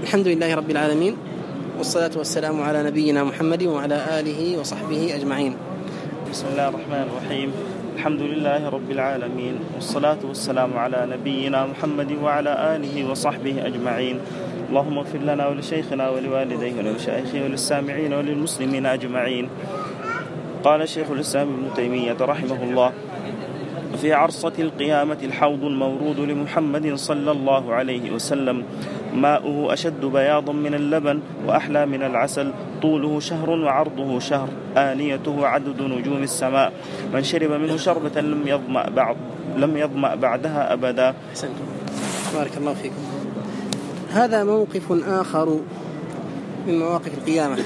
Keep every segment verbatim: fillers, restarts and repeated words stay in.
الحمد لله رب العالمين، والصلاة والسلام على نبينا محمد وعلى آله وصحبه أجمعين. بسم الله الرحمن الرحيم. الحمد لله رب العالمين، والصلاة والسلام على نبينا محمد وعلى آله وصحبه أجمعين. اللهم اغفر لنا ولشيخنا ولوالديه ولمشايخه وللسامعين وللمسلمين أجمعين. قال شيخ الإسلام ابن تيمية رحمه الله: في عرصة القيامة الحوض المورود لمحمد صلى الله عليه وسلم، ماؤه أشد بياضا من اللبن وأحلى من العسل، طوله شهر وعرضه شهر، آنيته عدد نجوم السماء، من شرب منه شربة لم يظمأ بعد لم يظمأ بعدها أبدا. أحسنتم، بارك الله فيكم. هذا موقف آخر من مواقف القيامة،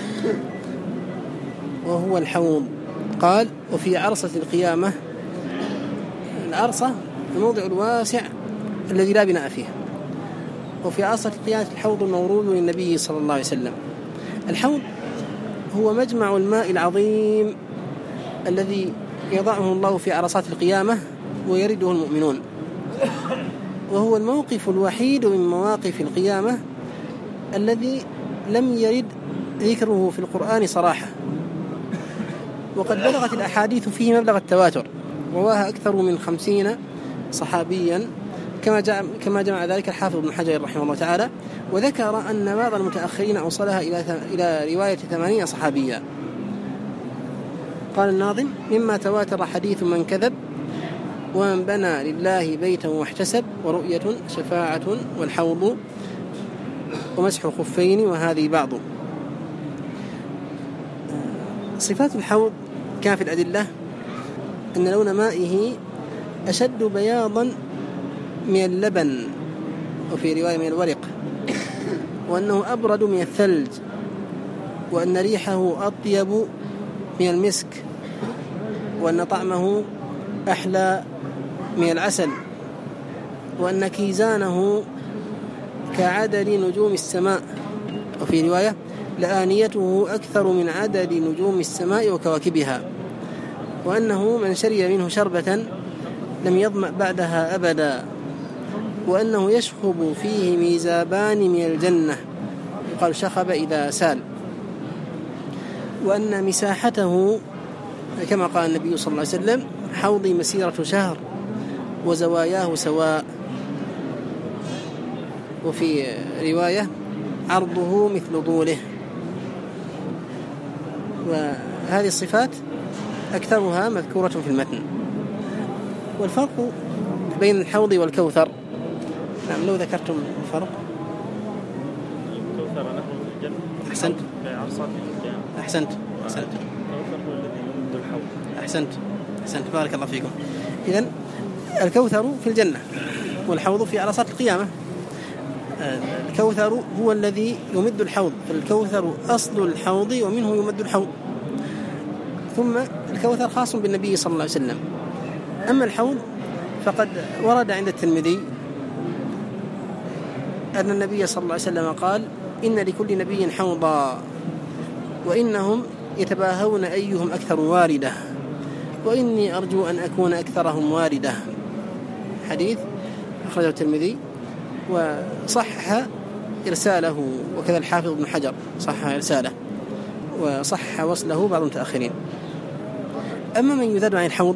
وهو الحوض. قال: وفي عرصة القيامة. العرصة الموضع الواسع الذي لا بناء فيه. وفي عرصة القيامة الحوض المورود للنبي صلى الله عليه وسلم. الحوض هو مجمع الماء العظيم الذي يضعه الله في عرصات القيامة ويرده المؤمنون، وهو الموقف الوحيد من مواقف القيامة الذي لم يرد ذكره في القرآن صراحة، وقد بلغت الأحاديث فيه مبلغ التواتر، رواها أكثر من خمسين صحابيا، كما جاء كما جمع ذلك الحافظ ابن حجر رحمه الله تعالى، وذكر أن بعض المتأخرين أوصلها إلى إلى رواية ثمانين صحابيا. قال الناظم: مما تواتر حديث من كذب، ومن بنى لله بيتا واحتسب، ورؤية شفاعة والحوض ومسح الخفين وهذه بعض. صفات الحوض كان في الأدلة أن لون مائه أشد بياضا من اللبن، وفي رواية من الورق، وأنه أبرد من الثلج، وأن ريحه أطيب من المسك، وأن طعمه أحلى من العسل، وأن كيزانه كعدد نجوم السماء، وفي رواية لآنيته أكثر من عدد نجوم السماء وكواكبها، وأنه من شرب منه شربة لم يظمأ بعدها أبدا، وأنه يشخب فيه ميزابان من الجنة، قال شخب إذا سال، وأن مساحته كما قال النبي صلى الله عليه وسلم: حوضي مسيرة شهر وزواياه سواء، وفي رواية عرضه مثل طوله. وهذه الصفات أكثرها مذكورة في المتن. والفرق بين الحوض والكوثر، نعم لو ذكرتم الفرق. الكوثر نهر في الجنة. أحسنت. أحسنت. أحسنت. الكوثر هو الذي يمد الحوض. أحسنت. أحسنت، بارك الله فيكم. إذن الكوثر في الجنة، والحوض في عرصات القيامة. الكوثر هو الذي يمد الحوض، فالكوثر أصل الحوض ومنه يمد الحوض. ثم الكوثر خاص بالنبي صلى الله عليه وسلم. أما الحوض فقد ورد عند الترمذي أن النبي صلى الله عليه وسلم قال: إن لكل نبي حوضا، وإنهم يتباهون أيهم أكثر واردة، وإني أرجو أن أكون أكثرهم واردة. حديث أخرجه الترمذي وصحح إرساله، وكذا الحافظ ابن حجر صحح إرساله وصحح وصله بعض المتأخرين. أما من يذاد عن الحوض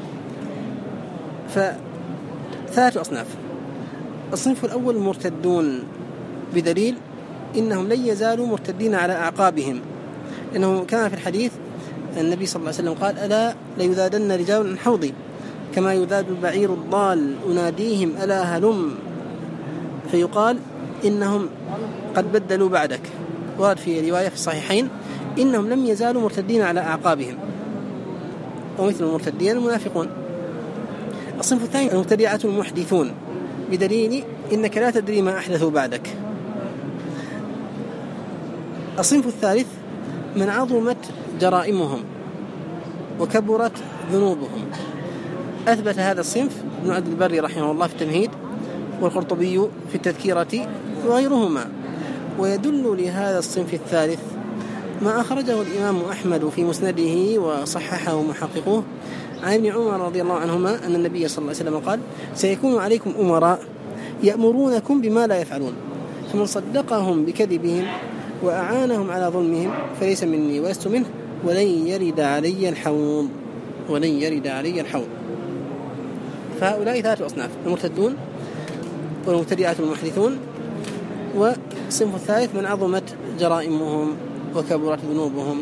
فثلاث أصناف. الصنف الأول مرتدون، بدليل إنهم لن يزالوا مرتدين على أعقابهم، إنه كان في الحديث النبي صلى الله عليه وسلم قال: ألا ليذادن رجال عن حوضي كما يذاد البعير الضال، أناديهم ألا هلم، فيقال إنهم قد بدلوا بعدك. ورد في رواية في الصحيحين: إنهم لم يزالوا مرتدين على أعقابهم، ومثل المرتدين المنافقون. الصنف الثاني المبتدعة المحدثون، بدليل إنك لا تدري ما أحدثوا بعدك. الصنف الثالث من عظمت جرائمهم وكبرت ذنوبهم. أثبت هذا الصنف ابن عبد البر رحمه الله في التمهيد، والقرطبي في التذكيرة وغيرهما. ويدل لهذا الصنف الثالث ما أخرجه الإمام أحمد في مسنده وصححه محققوه عن ابن عمر رضي الله عنهما أن النبي صلى الله عليه وسلم قال: سيكون عليكم أمراء يأمرونكم بما لا يفعلون، فمن صدقهم بكذبهم وأعانهم على ظلمهم فليس مني ولست منه ولن يرد علي الحوض ولن يرد علي الحوض. فهؤلاء ثلاثة أصناف: المرتدون والمبتدعة المحدثون، والصنف الثالث من عظمت جرائمهم وكبرت ذنوبهم.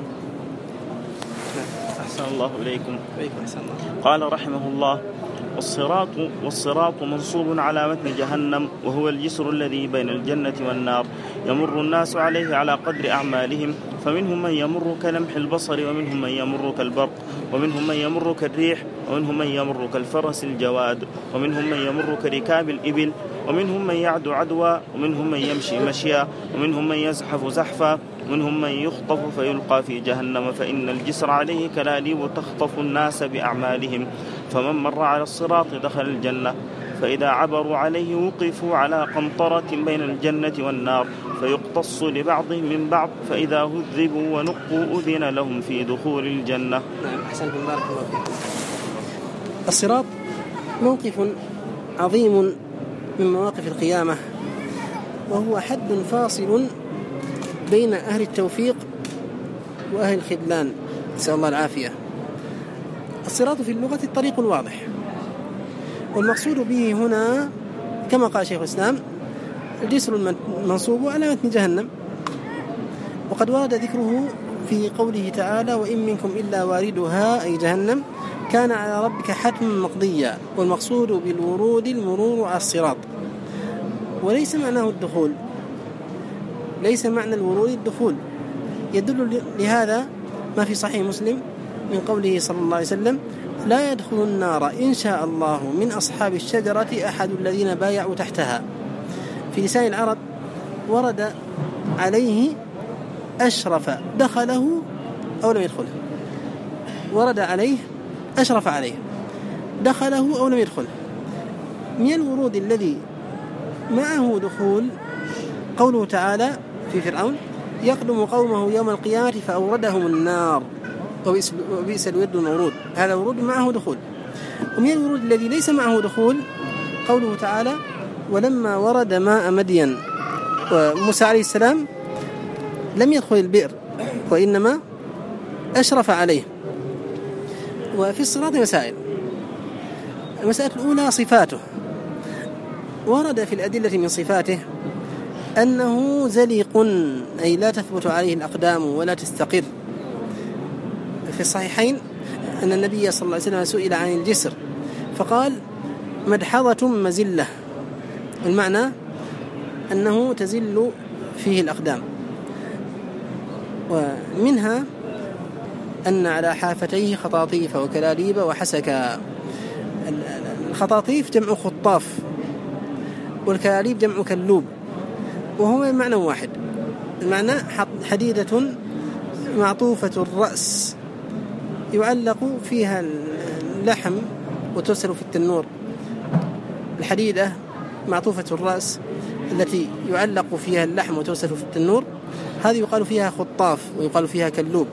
أحسن الله إليكم. قال رحمه الله: والصراط والصراط منصوب على متن جهنم، وهو الجسر الذي بين الجنة والنار، يمر الناس عليه على قدر أعمالهم، فمنهم من يمر كلمح البصر، ومنهم من يمر كالبرق، ومنهم من يمر كالريح، ومنهم من يمر كالفرس الجواد، ومنهم من يمر كركاب الإبل، ومنهم من يعدو عدوا، ومنهم من يمشي مشيا، ومنهم من يزحف زحفا، ومنهم من يخطف فيلقى في جهنم، فإن الجسر عليه كلاليب تخطف الناس بأعمالهم، فمن مر على الصراط دخل الجنة، فإذا عبروا عليه وقفوا على قنطرة بين الجنة والنار، فيقتص لبعضهم من بعض، فإذا هذبوا ونقوا أذن لهم في دخول الجنة. نعم، أحسنكم، بارك الله فيكم. الصراط موقف عظيم من مواقف القيامة، وهو حد فاصل بين أهل التوفيق وأهل الخذلان، نسأل الله العافية. الصراط في اللغة الطريق الواضح، والمقصود به هنا كما قال شيخ الإسلام الجسر المنصوب على متن جهنم، وقد ورد ذكره في قوله تعالى: وإن منكم إلا واردها، أي جهنم، كان على ربك حتما مقضيا. والمقصود بالورود المرور على الصراط، وليس معناه الدخول، ليس معنى الورود الدخول. يدل لهذا ما في صحيح مسلم من قوله صلى الله عليه وسلم: لا يدخل النار إن شاء الله من أصحاب الشجرة أحد الذين بايعوا تحتها. في لسان العرب ورد عليه أشرف، دخله أو لم يدخله، ورد عليه أشرف عليه، دخله أو لم يدخله. من الورود الذي معه دخول قوله تعالى في فرعون: يقدم قومه يوم القيامة فأوردهم النار وبئس الورد المورود، هذا ورود معه دخول. ومن الورود الذي ليس معه دخول قوله تعالى: ولما ورد ماء مدين، وموسى عليه السلام لم يدخل البئر وإنما أشرف عليه. وفي الصراط مسائل. المسألة الأولى صفاته، ورد في الأدلة من صفاته أنه زليق، أي لا تثبت عليه الأقدام ولا تستقر. في الصحيحين أن النبي صلى الله عليه وسلم سئل عن الجسر فقال: مدحضة مزلة، المعنى أنه تزل فيه الأقدام. ومنها أن على حافتيه خطاطيف وكلاليب وحسكا. الخطاطيف جمع خطاف، والكلاليب جمع كلوب، وهو معنى واحد. المعنى حديدة معطوفة الرأس يعلق فيها اللحم وترسل في التنور. الحديدة معطوفة الرأس التي يعلق فيها اللحم وترسل في التنور، هذه يقال فيها خطاف ويقال فيها كلوب.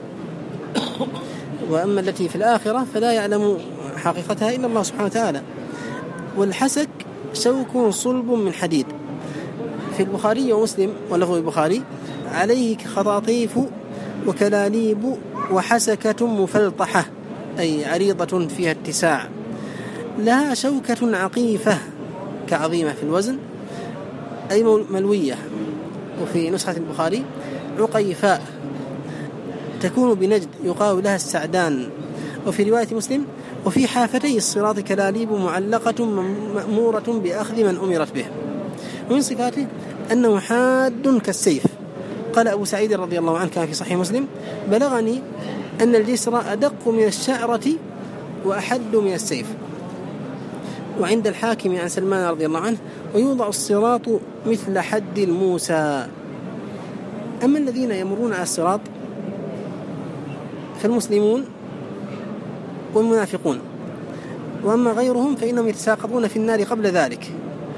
وأما التي في الآخرة فلا يعلم حقيقتها إلا الله سبحانه وتعالى. والحسك شوك صلب من حديد. في البخاري ومسلم ولفظ البخاري: عليه خطاطيف وكلاليب وحسكة مفلطحة، أي عريضة فيها اتساع، لها شوكة عقيفة كعظيمة في الوزن، أي ملوية. وفي نسخة البخاري: عقيفاء تكون بنجد يقال لها السعدان. وفي رواية مسلم: وفي حافتي الصراط كلاليب معلقة مأمورة بأخذ من أمرت به. ومن صفاته أنه حاد كالسيف. قال أبو سعيد رضي الله عنه كان في صحيح مسلم: بلغني أن الجسر أدق من الشعرة وأحد من السيف. وعند الحاكم عن سلمان رضي الله عنه: ويوضع الصراط مثل حد الموسى. أما الذين يمرون على الصراط فالمسلمون والمنافقون، وأما غيرهم فإنهم يتساقطون في النار قبل ذلك.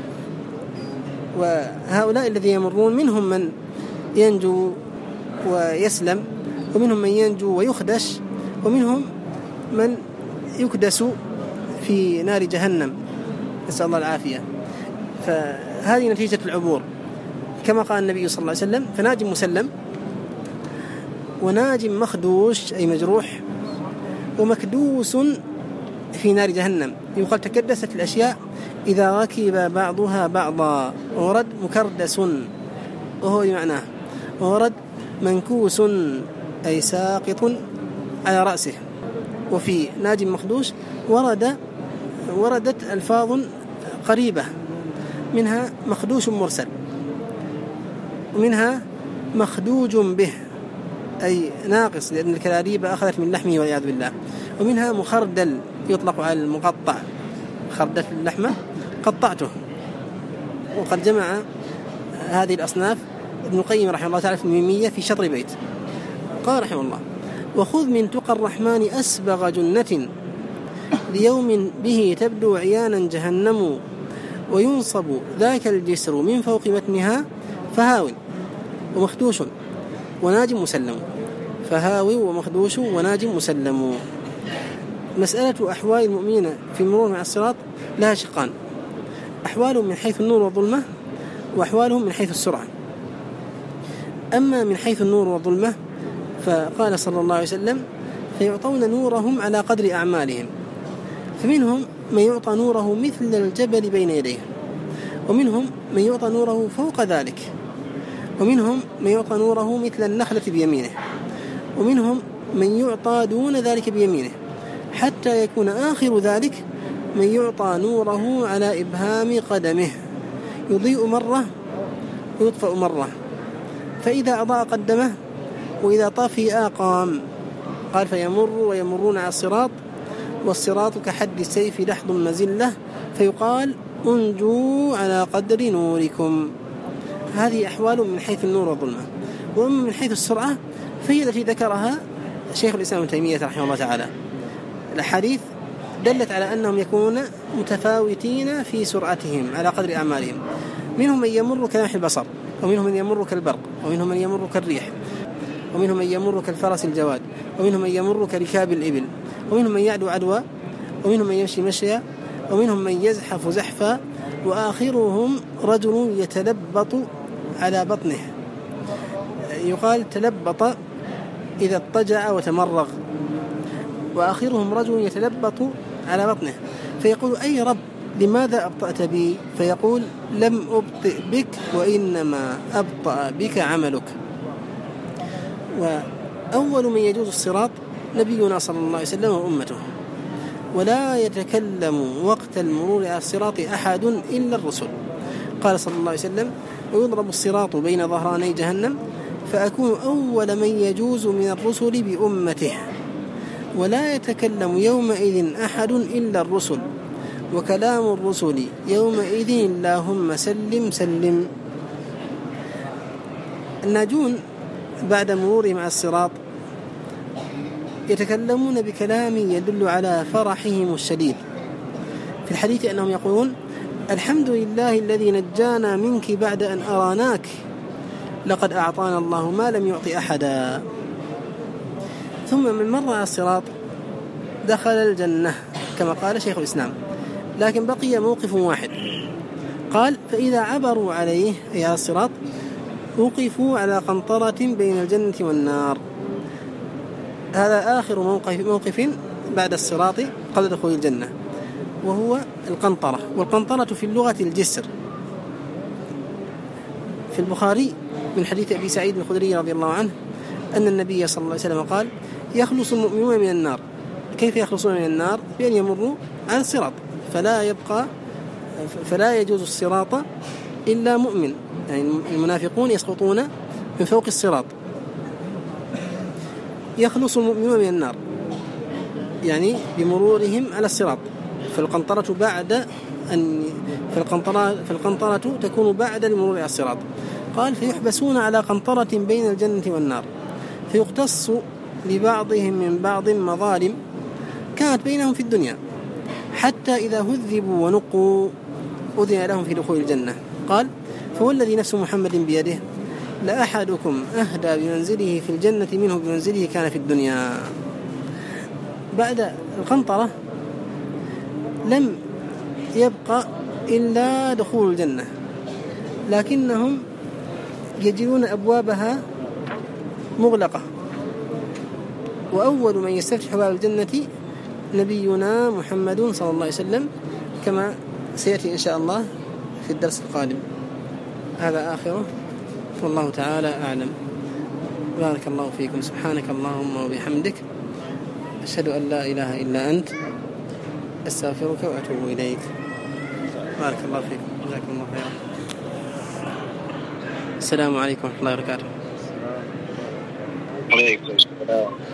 وهؤلاء الذين يمرون منهم من ينجو ويسلم، ومنهم من ينجو ويخدش، ومنهم من يكدس في نار جهنم، نسأل الله العافية. فهذه نتيجة العبور. كما قال النبي صلى الله عليه وسلم: فناج مسلم وناج مخدوش أي مجروح ومكدوس في نار جهنم. يقال تكدست الأشياء إذا ركب بعضها بعضا. ورد مكردس وهو معناه. ورد منكوس أي ساقط على رأسه. وفي ناج مخدوش ورد وردت ألفاظ قريبة، منها مخدوش مرسل، ومنها مخدوج به أي ناقص لأن الكلاليب أخذت من لحمه والعياذ بالله، ومنها مخردل يطلق على المقطع، خردت اللحمة قطعته. وقد جمع هذه الأصناف ابن القيم رحمه الله تعالى في الميمية في شطر بيت. قال رحمه الله: وخذ من تقى الرحمن أسبغ جنة ليوم به تبدو عيانا جهنم وينصب ذاك الجسر من فوق متنها فهاو ومخدوش وناج مسلم. فهاوي ومخدوش وناج مسلم. مسألة أحوال المؤمنين في المرور مع الصراط لها شقان: أحوالهم من حيث النور والظلمة، وأحوالهم من حيث السرعة. أما من حيث النور والظلمة فقال صلى الله عليه وسلم: فيعطون نورهم على قدر أعمالهم، فمنهم من يعطى نوره مثل الجبل بين يديه، ومنهم من يعطى نوره فوق ذلك، ومنهم من يعطى نوره مثل النخلة بيمينه، ومنهم من يعطى دون ذلك بيمينه، حتى يكون آخر ذلك من يعطى نوره على إبهام قدمه، يضيء مرة ويطفأ مرة، فإذا أضاء قدمه وإذا طفئ قام. قال: فيمر ويمرون على الصراط والصراط كحد السيف لحظ مزلة، فيقال: انجوا على قدر نوركم. هذه أحوال من حيث النور والظلمة. وأما من حيث السرعة فهي التي ذكرها شيخ الإسلام ابن تيمية رحمه الله تعالى. الأحاديث دلت على أنهم يكونون متفاوتين في سرعتهم على قدر أعمالهم. منهم من يمر كلمح البصر، ومنهم من يمر كالبرق، ومنهم من يمر كالريح، ومنهم من يمر كالفرس الجواد، ومنهم من يمر كركاب الإبل، ومنهم من يعدو عدوى، ومنهم من يمشي مشيا، ومنهم من يزحف زحفا، وآخرهم رجل يتلبط على بطنه. يقال تلبط إذا اضطجع وتمرغ. وآخرهم رجل يتلبط على بطنه فيقول: أي رب لماذا أبطأت بي؟ فيقول: لم أبطئ بك وإنما أبطأ بك عملك. وأول من يجوز الصراط نبينا صلى الله عليه وسلم وأمته، ولا يتكلم وقت المرور على الصراط أحد إلا الرسل. قال صلى الله عليه وسلم: ويضرب الصراط بين ظهراني جهنم فأكون أول من يجوز من الرسل بأمته، ولا يتكلم يومئذ أحد إلا الرسل، وكلام الرسل يومئذ اللهم سلم سلم. الناجون بعد مرور مع الصراط يتكلمون بكلام يدل على فرحهم الشديد. في الحديث أنهم يقولون: الحمد لله الذي نجانا منك بعد أن أراناك، لقد أعطانا الله ما لم يعطي أحدا. ثم من مر على الصراط دخل الجنة كما قال شيخ الإسلام، لكن بقي موقف واحد. قال: فإذا عبروا عليه أي على الصراط وقفوا على قنطرة بين الجنة والنار. هذا آخر موقف, موقف بعد الصراط قبل دخول الجنة، وهو القنطرة. والقنطرة في اللغة الجسر. في البخاري من حديث أبي سعيد الخدري رضي الله عنه أن النبي صلى الله عليه وسلم قال: يخلص المؤمنون من النار. كيف يخلصون من النار؟ بأن يمروا على الصراط، فلا يبقى فلا يجوز الصراط إلا مؤمن، يعني المنافقون يسقطون من فوق الصراط. يخلص المؤمنون من النار يعني بمرورهم على الصراط. فالقنطرة بعد أن فالقنطرة فالقنطرة تكون بعد المرور على الصراط. قال: فيحبسون على قنطرة بين الجنة والنار، فيقتص لبعضهم من بعض مظالم كانت بينهم في الدنيا، حتى إذا هذبوا ونقوا أذن لهم في دخول الجنة. قال: فوالذي نفس محمد بيده لأحدكم أهدى بمنزله في الجنة منه بمنزله كان في الدنيا. بعد القنطرة لم يبقى إلا دخول الجنة، لكنهم يجدون أبوابها مغلقة، وأول من يستفتح باب الجنة نبينا محمد صلى الله عليه وسلم، كما سيأتي إن شاء الله في الدرس القادم. هذا آخره، والله تعالى أعلم. بارك الله فيكم. سبحانك اللهم وبحمدك، أشهد أن لا إله إلا أنت، أستغفرك وأتوب إليك. بارك الله فيكم، جزاكم الله خيرا. السلام عليكم ورحمة الله وبركاته. عليكم السلام.